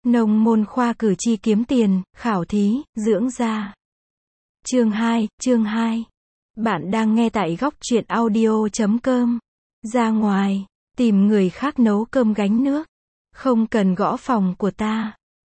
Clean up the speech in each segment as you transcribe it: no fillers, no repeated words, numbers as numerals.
Nông môn khoa cử tri kiếm tiền, khảo thí, dưỡng da. Chương 2. Bạn đang nghe tại góc truyện audio.com. Ra ngoài, tìm người khác nấu cơm gánh nước. Không cần gõ phòng của ta.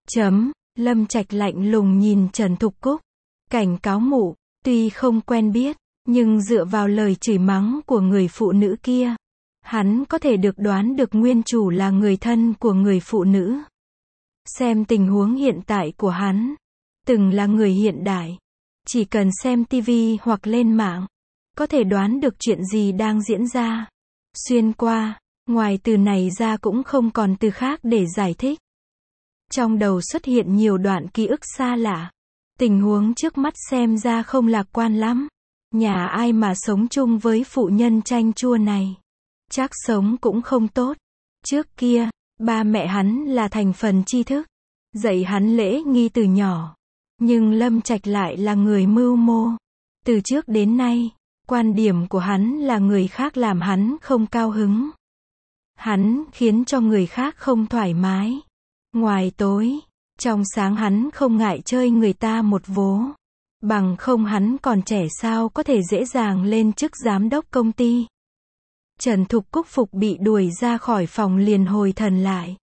Lâm Trạch lạnh lùng nhìn Trần Thục Cúc. Cảnh cáo mụ, tuy không quen biết, nhưng dựa vào lời chửi mắng của người phụ nữ kia, hắn có thể được đoán được nguyên chủ là người thân của người phụ nữ. Xem tình huống hiện tại của hắn, từng là người hiện đại, chỉ cần xem tivi hoặc lên mạng, có thể đoán được chuyện gì đang diễn ra. Xuyên qua, ngoài từ này ra cũng không còn từ khác để giải thích. Trong đầu xuất hiện nhiều đoạn ký ức xa lạ. Tình huống trước mắt xem ra không lạc quan lắm. Nhà ai mà sống chung với phụ nhân chanh chua này? Chắc sống cũng không tốt. Trước kia, ba mẹ hắn là thành phần tri thức, dạy hắn lễ nghi từ nhỏ. Nhưng Lâm Trạch lại là người mưu mô. Từ trước đến nay, quan điểm của hắn là người khác làm hắn không cao hứng. Hắn khiến cho người khác không thoải mái. Ngoài tối, trong sáng hắn không ngại chơi người ta một vố. Bằng không hắn còn trẻ sao có thể dễ dàng lên chức giám đốc công ty. Trần Thục Cúc Phục bị đuổi ra khỏi phòng liền hồi thần lại.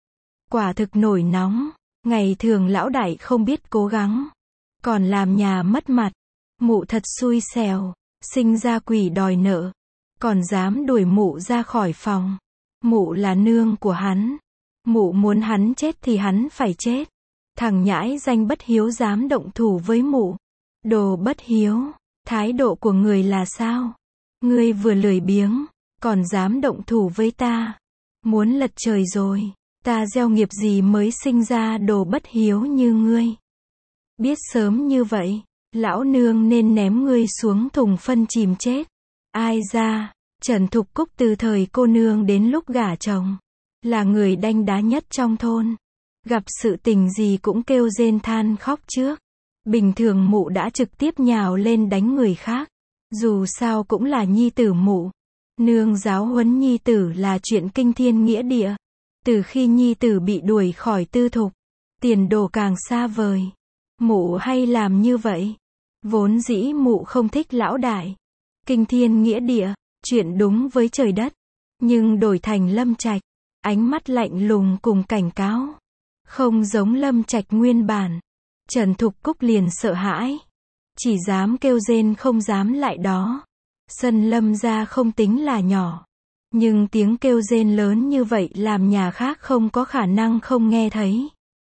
Quả thực nổi nóng, ngày thường lão đại không biết cố gắng, còn làm nhà mất mặt. Mụ thật xui xẻo, sinh ra quỷ đòi nợ, còn dám đuổi mụ ra khỏi phòng. Mụ là nương của hắn. Mụ muốn hắn chết thì hắn phải chết. Thằng nhãi danh bất hiếu dám động thủ với mụ. Đồ bất hiếu, thái độ của người là sao? Ngươi vừa lười biếng, còn dám động thủ với ta. Muốn lật trời rồi, ta gieo nghiệp gì mới sinh ra đồ bất hiếu như ngươi. Biết sớm như vậy, lão nương nên ném ngươi xuống thùng phân chìm chết. Ai ra, Trần Thục Cúc từ thời cô nương đến lúc gả chồng, là người đanh đá nhất trong thôn. Gặp sự tình gì cũng kêu rên than khóc trước. Bình thường mụ đã trực tiếp nhào lên đánh người khác. Dù sao cũng là nhi tử mụ. Nương giáo huấn nhi tử là chuyện kinh thiên nghĩa địa. Từ khi nhi tử bị đuổi khỏi tư thục, tiền đồ càng xa vời. Mụ hay làm như vậy. Vốn dĩ mụ không thích lão đại. Kinh thiên nghĩa địa, chuyện đúng với trời đất. Nhưng đổi thành Lâm Trạch, ánh mắt lạnh lùng cùng cảnh cáo. Không giống Lâm Trạch nguyên bản. Trần Thục Cúc liền sợ hãi. Chỉ dám kêu rên không dám lại đó. Sân Lâm gia không tính là nhỏ. Nhưng tiếng kêu rên lớn như vậy làm nhà khác không có khả năng không nghe thấy.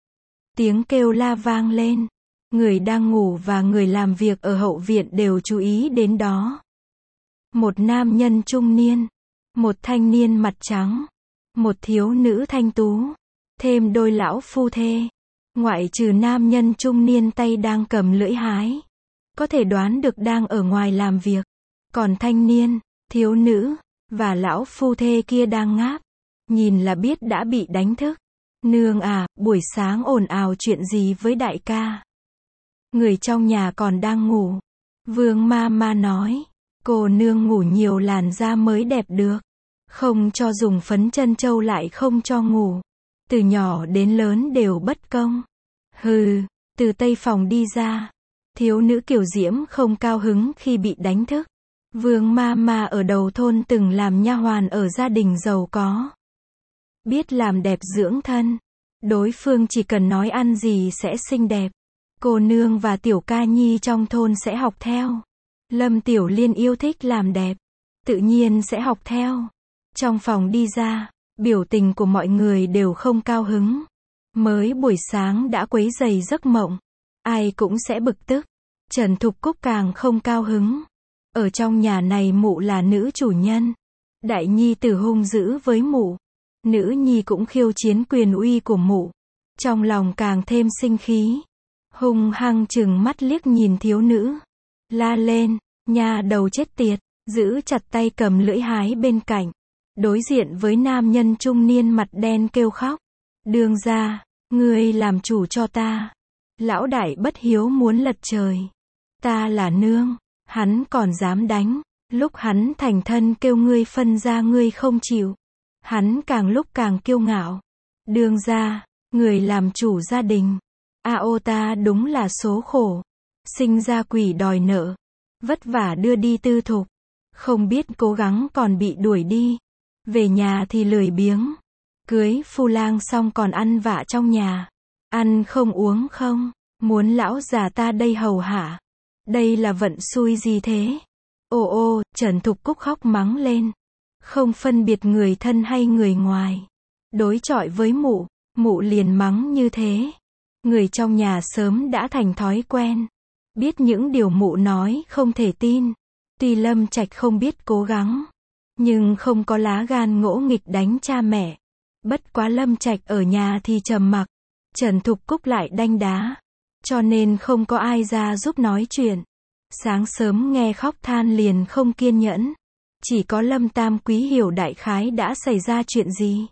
Tiếng kêu la vang lên. Người đang ngủ và người làm việc ở hậu viện đều chú ý đến đó. Một nam nhân trung niên. Một thanh niên mặt trắng. Một thiếu nữ thanh tú. Thêm đôi lão phu thê. Ngoại trừ nam nhân trung niên tay đang cầm lưỡi hái, có thể đoán được đang ở ngoài làm việc. Còn thanh niên, thiếu nữ, và lão phu thê kia đang ngáp. Nhìn là biết đã bị đánh thức. Nương à, buổi sáng ồn ào chuyện gì với đại ca? Người trong nhà còn đang ngủ. Vương ma ma nói, cô nương ngủ nhiều làn da mới đẹp được. Không cho dùng phấn chân châu lại không cho ngủ. Từ nhỏ đến lớn đều bất công. Hừ, từ tây phòng đi ra. Thiếu nữ kiều diễm không cao hứng khi bị đánh thức. Vương ma ma ở đầu thôn từng làm nha hoàn ở gia đình giàu có. Biết làm đẹp dưỡng thân. Đối phương chỉ cần nói ăn gì sẽ xinh đẹp. Cô nương và tiểu ca nhi trong thôn sẽ học theo. Lâm Tiểu Liên yêu thích làm đẹp, tự nhiên sẽ học theo. Trong phòng đi ra, biểu tình của mọi người đều không cao hứng. Mới buổi sáng đã quấy rầy giấc mộng. Ai cũng sẽ bực tức. Trần Thục Cúc càng không cao hứng. Ở trong nhà này mụ là nữ chủ nhân. Đại nhi tử hung dữ với mụ. Nữ nhi cũng khiêu chiến quyền uy của mụ. Trong lòng càng thêm sinh khí. Hung hăng chừng mắt liếc nhìn thiếu nữ. La lên, nhà đầu chết tiệt. Giữ chặt tay cầm lưỡi hái bên cạnh. Đối diện với nam nhân trung niên mặt đen kêu khóc. Đường ra, ngươi làm chủ cho ta. Lão đại bất hiếu muốn lật trời. Ta là nương, hắn còn dám đánh. Lúc hắn thành thân kêu ngươi phân ra ngươi không chịu. Hắn càng lúc càng kiêu ngạo. Đường ra, Người làm chủ gia đình. Ta đúng là số khổ. Sinh ra quỷ đòi nợ. Vất vả đưa đi tư thục. Không biết cố gắng còn bị đuổi đi. Về nhà thì lười biếng. Cưới phu lang xong còn ăn vạ trong nhà. Ăn không uống không. Muốn lão già ta đây hầu hạ. Đây là vận xui gì thế? Ô, Trần Thục Cúc khóc mắng lên. Không phân biệt người thân hay người ngoài. Đối chọi với mụ liền mắng như thế. Người trong nhà sớm đã thành thói quen. Biết những điều mụ nói không thể tin. Tuy Lâm Trạch không biết cố gắng, nhưng không có lá gan ngỗ nghịch đánh cha mẹ. Bất quá Lâm Trạch ở nhà thì trầm mặc. Trần Thục Cúc lại đanh đá. Cho nên không có ai ra giúp nói chuyện. Sáng sớm nghe khóc than liền không kiên nhẫn. Chỉ có Lâm Tam Quý hiểu đại khái đã xảy ra chuyện gì.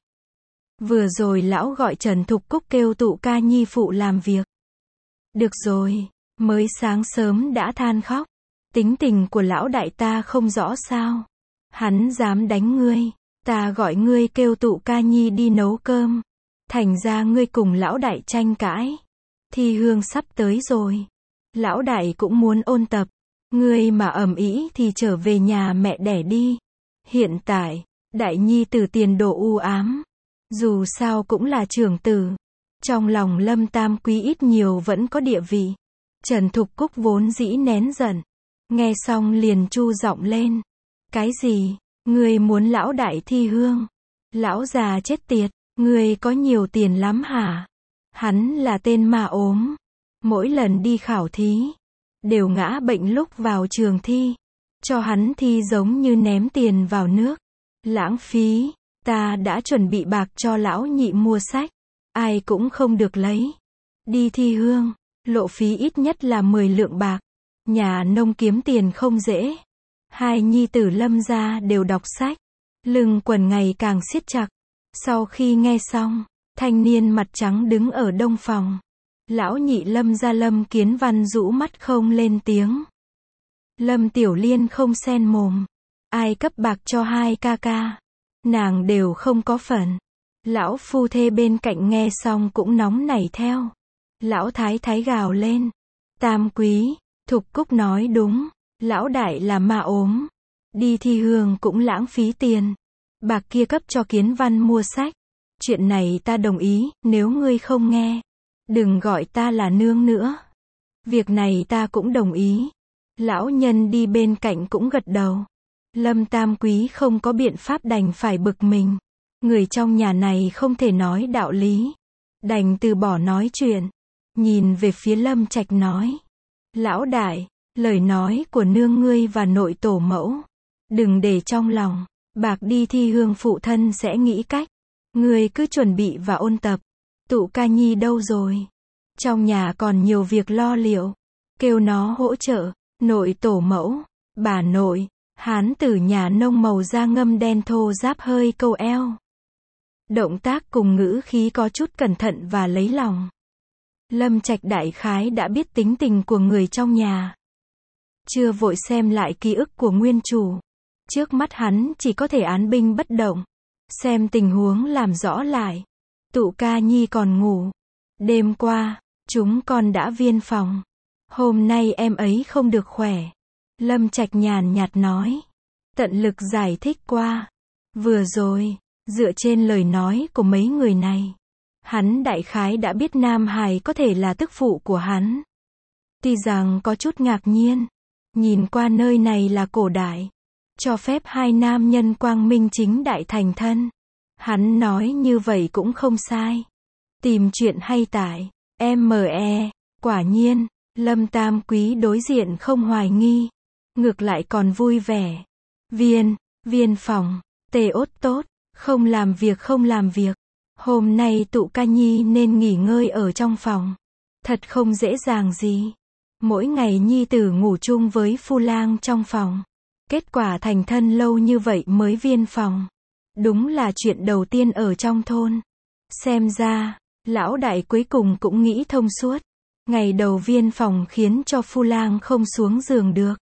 Vừa rồi lão gọi Trần Thục Cúc kêu tụ ca nhi phụ làm việc. Được rồi, mới sáng sớm đã than khóc. Tính tình của lão đại ta không rõ sao. Hắn dám đánh ngươi. Ta gọi ngươi kêu tụ ca nhi đi nấu cơm. Thành ra ngươi cùng lão đại tranh cãi. Thi hương sắp tới rồi. Lão đại cũng muốn ôn tập. Ngươi mà ầm ĩ thì trở về nhà mẹ đẻ đi. Hiện tại, đại nhi tử tiền đồ u ám. Dù sao cũng là trưởng tử. Trong lòng Lâm Tam Quý ít nhiều vẫn có địa vị. Trần Thục Cúc vốn dĩ nén giận. Nghe xong liền chu giọng lên. Cái gì? Ngươi muốn lão đại thi hương? Lão già chết tiệt, ngươi có nhiều tiền lắm hả? Hắn là tên ma ốm. Mỗi lần đi khảo thí, đều ngã bệnh lúc vào trường thi. Cho hắn thi giống như ném tiền vào nước. Lãng phí. Ta đã chuẩn bị bạc cho lão nhị mua sách. Ai cũng không được lấy. Đi thi hương, lộ phí ít nhất là 10 lượng bạc. Nhà nông kiếm tiền không dễ. Hai nhi tử Lâm gia đều đọc sách. Lưng quần ngày càng siết chặt. Sau khi nghe xong, thanh niên mặt trắng đứng ở đông phòng. Lão nhị Lâm gia Lâm Kiến Văn rũ mắt không lên tiếng. Lâm Tiểu Liên không xen mồm. Ai cấp bạc cho hai ca ca? Nàng đều không có phần. Lão phu thê bên cạnh nghe xong cũng nóng nảy theo. Lão thái thái gào lên. Tam Quý, Thục Cúc nói đúng. Lão đại là ma ốm. Đi thi hương cũng lãng phí tiền. Bạc kia cấp cho Kiến Văn mua sách. Chuyện này ta đồng ý, nếu ngươi không nghe. Đừng gọi ta là nương nữa. Việc này ta cũng đồng ý. Lão nhân đi bên cạnh cũng gật đầu. Lâm Tam Quý không có biện pháp đành phải bực mình. Người trong nhà này không thể nói đạo lý. Đành từ bỏ nói chuyện. Nhìn về phía Lâm Trạch nói. Lão đại, lời nói của nương ngươi và nội tổ mẫu. Đừng để trong lòng. Bạc đi thi hương phụ thân sẽ nghĩ cách. Ngươi cứ chuẩn bị và ôn tập. Tụ ca nhi đâu rồi? Trong nhà còn nhiều việc lo liệu. Kêu nó hỗ trợ. Nội tổ mẫu, bà nội. Hán tử nhà nông màu da ngâm đen thô ráp hơi câu eo. Động tác cùng ngữ khí có chút cẩn thận và lấy lòng. Lâm Trạch đại khái đã biết tính tình của người trong nhà. Chưa vội xem lại ký ức của nguyên chủ. Trước mắt hắn chỉ có thể án binh bất động. Xem tình huống làm rõ lại. Tụ ca nhi còn ngủ. Đêm qua, chúng con đã viên phòng. Hôm nay em ấy không được khỏe. Lâm Trạch nhàn nhạt nói. Tận lực giải thích qua. Vừa rồi, dựa trên lời nói của mấy người này, hắn đại khái đã biết Nam Hải có thể là tức phụ của hắn. Tuy rằng có chút ngạc nhiên. Nhìn qua nơi này là cổ đại. Cho phép hai nam nhân quang minh chính đại thành thân. Hắn nói như vậy cũng không sai. Tìm chuyện hay tại ME. Quả nhiên, Lâm Tam Quý đối diện không hoài nghi. Ngược lại còn vui vẻ. Viên phòng, tốt, không làm việc. Hôm nay tụ ca nhi nên nghỉ ngơi ở trong phòng. Thật không dễ dàng gì. Mỗi ngày nhi tử ngủ chung với phu lang trong phòng. Kết quả thành thân lâu như vậy mới viên phòng. Đúng là chuyện đầu tiên ở trong thôn. Xem ra, lão đại cuối cùng cũng nghĩ thông suốt. Ngày đầu viên phòng khiến cho phu lang không xuống giường được.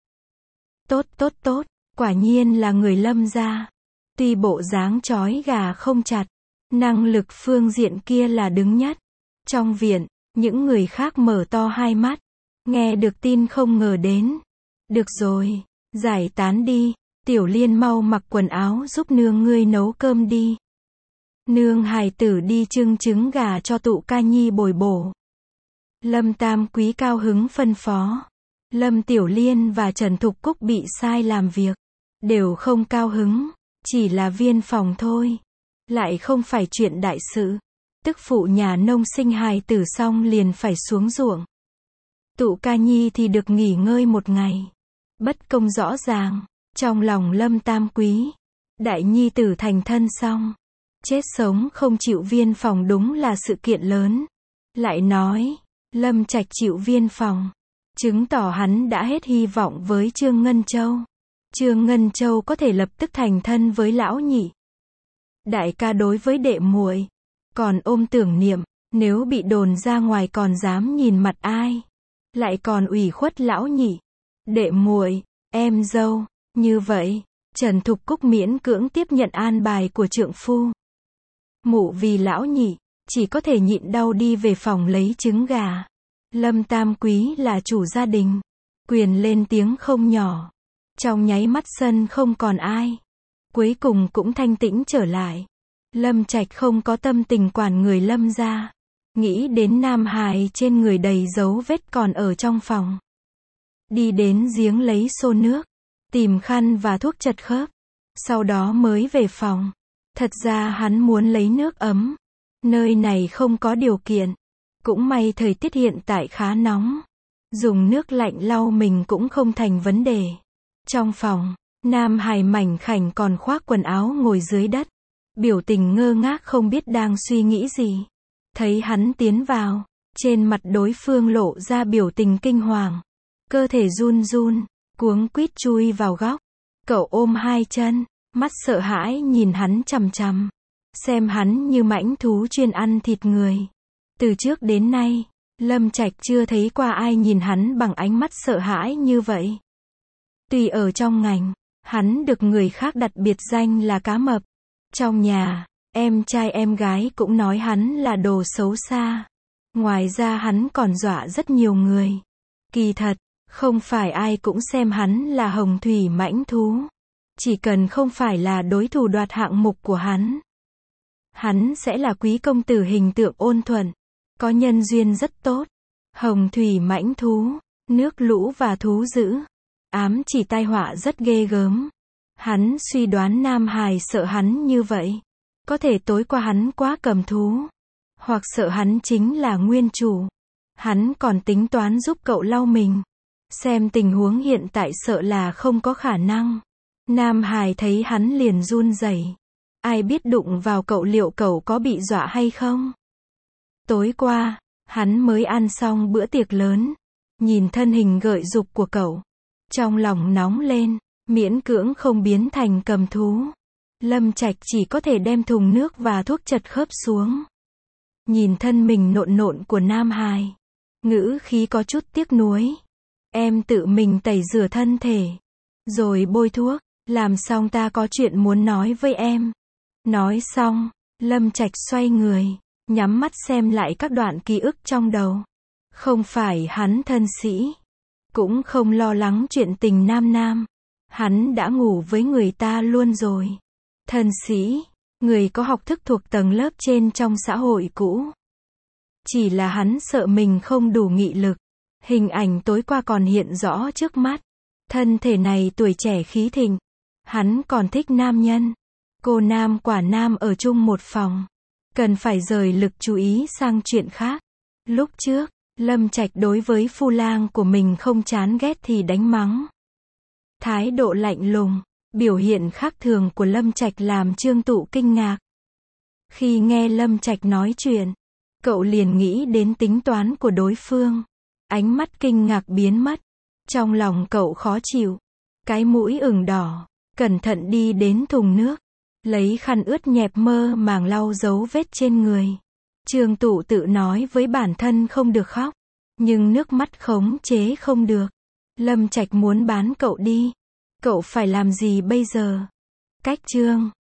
Tốt, quả nhiên là người Lâm gia. Tuy bộ dáng chói gà không chặt, năng lực phương diện kia là đứng nhất. Trong viện, những người khác mở to hai mắt, nghe được tin không ngờ đến. Được rồi, giải tán đi, Tiểu Liên mau mặc quần áo giúp nương ngươi nấu cơm đi. Nương hài tử đi chưng trứng gà cho tụ ca nhi bồi bổ. Lâm Tam Quý cao hứng phân phó. Lâm Tiểu Liên và Trần Thục Cúc bị sai làm việc, đều không cao hứng, chỉ là viên phòng thôi. Lại không phải chuyện đại sự. Tức phụ nhà nông sinh hài tử xong liền phải xuống ruộng. Tụ ca nhi thì được nghỉ ngơi một ngày. Bất công rõ ràng, trong lòng Lâm Tam Quý. Đại nhi tử thành thân xong, chết sống không chịu viên phòng đúng là sự kiện lớn. Lại nói, Lâm Trạch chịu viên phòng, chứng tỏ hắn đã hết hy vọng với Trương Ngân Châu. Trương Ngân Châu có thể lập tức thành thân với lão nhị. Đại ca đối với đệ muội còn ôm tưởng niệm, nếu bị đồn ra ngoài còn dám nhìn mặt ai. Lại còn ủy khuất lão nhị, đệ muội, em dâu. Như vậy, Trần Thục Cúc miễn cưỡng tiếp nhận an bài của trượng phu. Mụ vì lão nhị, chỉ có thể nhịn đau đi về phòng lấy trứng gà. Lâm Tam Quý là chủ gia đình, quyền lên tiếng không nhỏ. Trong nháy mắt sân không còn ai. Cuối cùng cũng thanh tĩnh trở lại. Lâm Trạch không có tâm tình quản người Lâm gia. Nghĩ đến nam hài trên người đầy dấu vết còn ở trong phòng. Đi đến giếng lấy xô nước, tìm khăn và thuốc chật khớp. Sau đó mới về phòng. Thật ra hắn muốn lấy nước ấm. Nơi này không có điều kiện. Cũng may thời tiết hiện tại khá nóng. Dùng nước lạnh lau mình cũng không thành vấn đề. Trong phòng, nam hài mảnh khảnh còn khoác quần áo ngồi dưới đất. Biểu tình ngơ ngác không biết đang suy nghĩ gì. Thấy hắn tiến vào, trên mặt đối phương lộ ra biểu tình kinh hoàng. Cơ thể run run, cuống quýt chui vào góc. Cậu ôm hai chân, mắt sợ hãi nhìn hắn chằm chằm. Xem hắn như mãnh thú chuyên ăn thịt người. Từ trước đến nay, Lâm Trạch chưa thấy qua ai nhìn hắn bằng ánh mắt sợ hãi như vậy. Tuy ở trong ngành, hắn được người khác đặt biệt danh là cá mập. Trong nhà, em trai em gái cũng nói hắn là đồ xấu xa. Ngoài ra hắn còn dọa rất nhiều người. Kỳ thật, không phải ai cũng xem hắn là hồng thủy mãnh thú. Chỉ cần không phải là đối thủ đoạt hạng mục của hắn. Hắn sẽ là quý công tử hình tượng ôn thuận, có nhân duyên rất tốt. Hồng thủy mãnh thú, nước lũ và thú dữ. Ám chỉ tai họa rất ghê gớm. Hắn suy đoán nam hài sợ hắn như vậy. Có thể tối qua hắn quá cầm thú. Hoặc sợ hắn chính là nguyên chủ. Hắn còn tính toán giúp cậu lau mình. Xem tình huống hiện tại sợ là không có khả năng. Nam hài thấy hắn liền run rẩy. Ai biết đụng vào cậu liệu cậu có bị dọa hay không? Tối qua, hắn mới ăn xong bữa tiệc lớn. Nhìn thân hình gợi dục của cậu. Trong lòng nóng lên, miễn cưỡng không biến thành cầm thú. Lâm Trạch chỉ có thể đem thùng nước và thuốc chật khớp xuống. Nhìn thân mình nộn nộn của nam hài. Ngữ khí có chút tiếc nuối. Em tự mình tẩy rửa thân thể. Rồi bôi thuốc. Làm xong ta có chuyện muốn nói với em. Nói xong, Lâm Trạch xoay người. Nhắm mắt xem lại các đoạn ký ức trong đầu. Không phải hắn thân sĩ. Cũng không lo lắng chuyện tình nam nam. Hắn đã ngủ với người ta luôn rồi. Thân sĩ, người có học thức thuộc tầng lớp trên trong xã hội cũ. Chỉ là hắn sợ mình không đủ nghị lực. Hình ảnh tối qua còn hiện rõ trước mắt. Thân thể này tuổi trẻ khí thịnh. Hắn còn thích nam nhân. Cô nam quả nam ở chung một phòng. Cần phải rời lực chú ý sang chuyện khác. Lúc trước, Lâm Trạch đối với phu lang của mình không chán ghét thì đánh mắng. Thái độ lạnh lùng, biểu hiện khác thường của Lâm Trạch làm Trương Tụ kinh ngạc. Khi nghe Lâm Trạch nói chuyện, cậu liền nghĩ đến tính toán của đối phương. Ánh mắt kinh ngạc biến mất. Trong lòng cậu khó chịu. Cái mũi ửng đỏ, cẩn thận đi đến thùng nước. Lấy khăn ướt nhẹp mơ màng lau dấu vết trên người. Trương Tụ tự nói với bản thân không được khóc. Nhưng nước mắt khống chế không được. Lâm Trạch muốn bán cậu đi. Cậu phải làm gì bây giờ? Cách Trương